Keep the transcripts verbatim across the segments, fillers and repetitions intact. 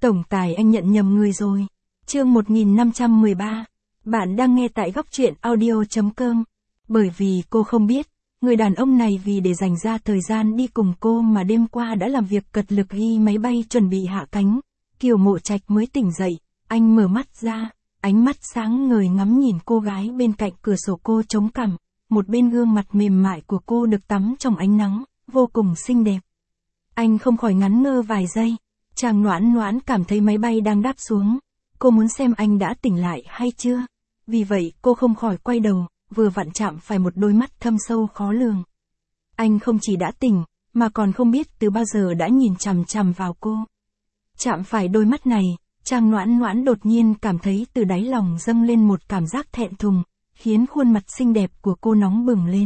Tổng tài anh nhận nhầm người rồi. Chương một nghìn năm trăm mười ba. Bạn đang nghe tại góc truyện audio chấm com. Bởi vì cô không biết, người đàn ông này vì để dành ra thời gian đi cùng cô mà đêm qua đã làm việc cật lực ghi máy bay chuẩn bị hạ cánh. Kiều Mộ Trạch mới tỉnh dậy, anh mở mắt ra, ánh mắt sáng ngời ngắm nhìn cô gái bên cạnh cửa sổ cô chống cằm, một bên gương mặt mềm mại của cô được tắm trong ánh nắng, vô cùng xinh đẹp. Anh không khỏi ngắn ngơ vài giây, chàng Noãn Noãn cảm thấy máy bay đang đáp xuống, cô muốn xem anh đã tỉnh lại hay chưa. Vì vậy cô không khỏi quay đầu, vừa vặn chạm phải một đôi mắt thâm sâu khó lường. Anh không chỉ đã tỉnh, mà còn không biết từ bao giờ đã nhìn chằm chằm vào cô. Chạm phải đôi mắt này, chàng Noãn Noãn đột nhiên cảm thấy từ đáy lòng dâng lên một cảm giác thẹn thùng, khiến khuôn mặt xinh đẹp của cô nóng bừng lên.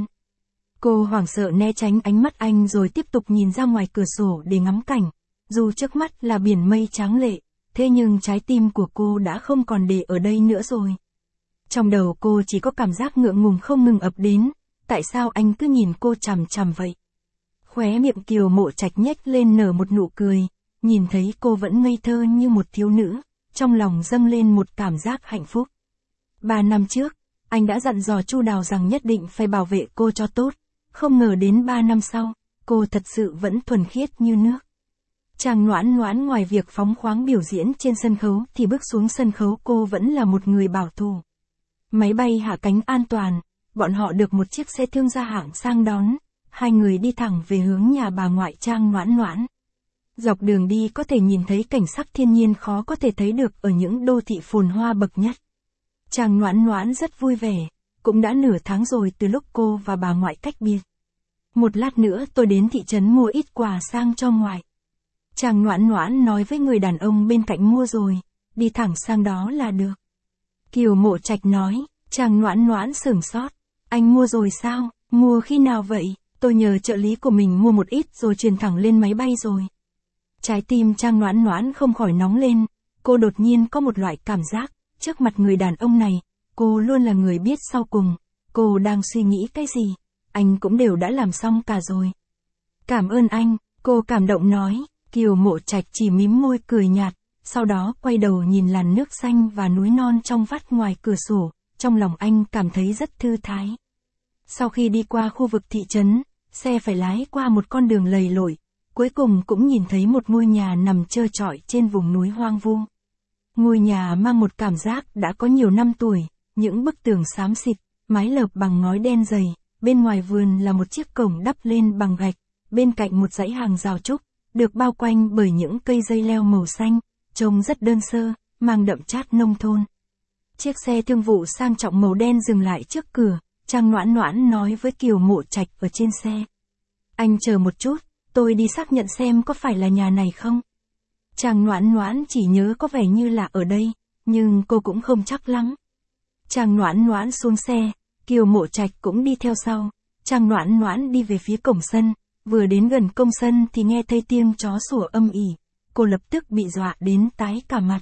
Cô hoảng sợ né tránh ánh mắt anh rồi tiếp tục nhìn ra ngoài cửa sổ để ngắm cảnh. Dù trước mắt là biển mây tráng lệ, thế nhưng trái tim của cô đã không còn để ở đây nữa rồi. Trong đầu cô chỉ có cảm giác ngượng ngùng không ngừng ập đến, tại sao anh cứ nhìn cô chằm chằm vậy? Khóe miệng Kiều Mộ Trạch nhếch lên nở một nụ cười, nhìn thấy cô vẫn ngây thơ như một thiếu nữ, trong lòng dâng lên một cảm giác hạnh phúc. Ba năm trước, anh đã dặn dò Chu Đào rằng nhất định phải bảo vệ cô cho tốt, không ngờ đến ba năm sau, cô thật sự vẫn thuần khiết như nước. Chàng Noãn Noãn ngoài việc phóng khoáng biểu diễn trên sân khấu thì bước xuống sân khấu cô vẫn là một người bảo thủ. Máy bay hạ cánh an toàn, bọn họ được một chiếc xe thương gia hạng sang đón, hai người đi thẳng về hướng nhà bà ngoại Trang Noãn Noãn. Dọc đường đi có thể nhìn thấy cảnh sắc thiên nhiên khó có thể thấy được ở những đô thị phồn hoa bậc nhất. Chàng Noãn Noãn rất vui vẻ, cũng đã nửa tháng rồi từ lúc cô và bà ngoại cách biệt. Một lát nữa tôi đến thị trấn mua ít quà sang cho ngoại. Chàng Noãn Noãn nói với người đàn ông bên cạnh mua rồi, đi thẳng sang đó là được. Kiều Mộ Trạch nói, chàng Noãn Noãn sửng sốt, anh mua rồi sao, mua khi nào vậy, tôi nhờ trợ lý của mình mua một ít rồi truyền thẳng lên máy bay rồi. Trái tim chàng Noãn Noãn không khỏi nóng lên, cô đột nhiên có một loại cảm giác, trước mặt người đàn ông này, cô luôn là người biết sau cùng, cô đang suy nghĩ cái gì, anh cũng đều đã làm xong cả rồi. Cảm ơn anh, cô cảm động nói. Kiều Mộ Trạch chỉ mím môi cười nhạt, sau đó quay đầu nhìn làn nước xanh và núi non trong vắt ngoài cửa sổ, trong lòng anh cảm thấy rất thư thái. Sau khi đi qua khu vực thị trấn, xe phải lái qua một con đường lầy lội, cuối cùng cũng nhìn thấy một ngôi nhà nằm trơ trọi trên vùng núi hoang vu. Ngôi nhà mang một cảm giác đã có nhiều năm tuổi, những bức tường xám xịt, mái lợp bằng ngói đen dày, bên ngoài vườn là một chiếc cổng đắp lên bằng gạch, bên cạnh một dãy hàng rào trúc, được bao quanh bởi những cây dây leo màu xanh, trông rất đơn sơ, mang đậm chát nông thôn. Chiếc xe thương vụ sang trọng màu đen dừng lại trước cửa, Trang Noãn Noãn nói với Kiều Mộ Trạch ở trên xe. Anh chờ một chút, tôi đi xác nhận xem có phải là nhà này không. Trang Noãn Noãn chỉ nhớ có vẻ như là ở đây, nhưng cô cũng không chắc lắm. Trang Noãn Noãn xuống xe, Kiều Mộ Trạch cũng đi theo sau, Trang Noãn Noãn đi về phía cổng sân. Vừa đến gần công sân thì nghe thấy tiếng chó sủa âm ỉ, cô lập tức bị dọa đến tái cả mặt.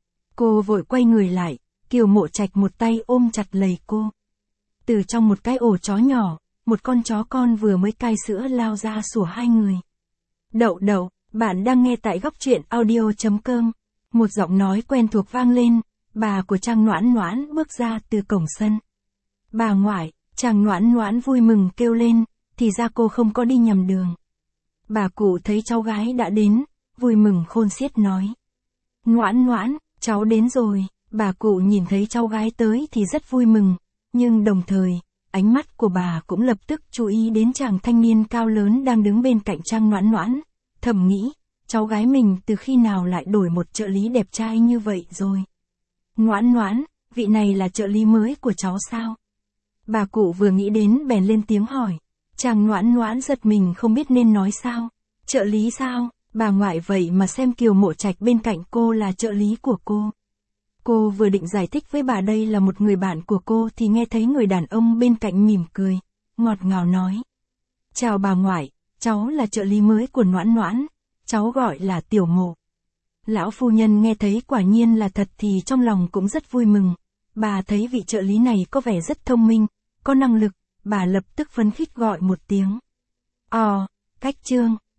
Cô vội quay người lại, Kiều Mộ Trạch một tay ôm chặt lấy cô. Từ trong một cái ổ chó nhỏ, một con chó con vừa mới cai sữa lao ra sủa hai người. Đậu đậu, bạn đang nghe tại góc truyện audio chấm com. Một giọng nói quen thuộc vang lên, bà của Trang Noãn Noãn bước ra từ cổng sân. Bà ngoại, Trang Noãn Noãn vui mừng kêu lên. Thì ra cô không có đi nhầm đường. Bà cụ thấy cháu gái đã đến, vui mừng khôn xiết nói. Noãn Noãn, cháu đến rồi. Bà cụ nhìn thấy cháu gái tới thì rất vui mừng, nhưng đồng thời, ánh mắt của bà cũng lập tức chú ý đến chàng thanh niên cao lớn đang đứng bên cạnh Trang Noãn Noãn, thầm nghĩ, cháu gái mình từ khi nào lại đổi một trợ lý đẹp trai như vậy rồi. Noãn Noãn, vị này là trợ lý mới của cháu sao? Bà cụ vừa nghĩ đến bèn lên tiếng hỏi. Chàng Noãn Noãn giật mình không biết nên nói sao. Trợ lý sao? Bà ngoại vậy mà xem Kiều Mộ Trạch bên cạnh cô là trợ lý của cô. Cô vừa định giải thích với bà đây là một người bạn của cô thì nghe thấy người đàn ông bên cạnh mỉm cười, ngọt ngào nói. Chào bà ngoại, cháu là trợ lý mới của Noãn Noãn, cháu gọi là Tiểu Mộ. Lão phu nhân nghe thấy quả nhiên là thật thì trong lòng cũng rất vui mừng. Bà thấy vị trợ lý này có vẻ rất thông minh, có năng lực. Bà lập tức phấn khích gọi một tiếng. Ồ, cách trương,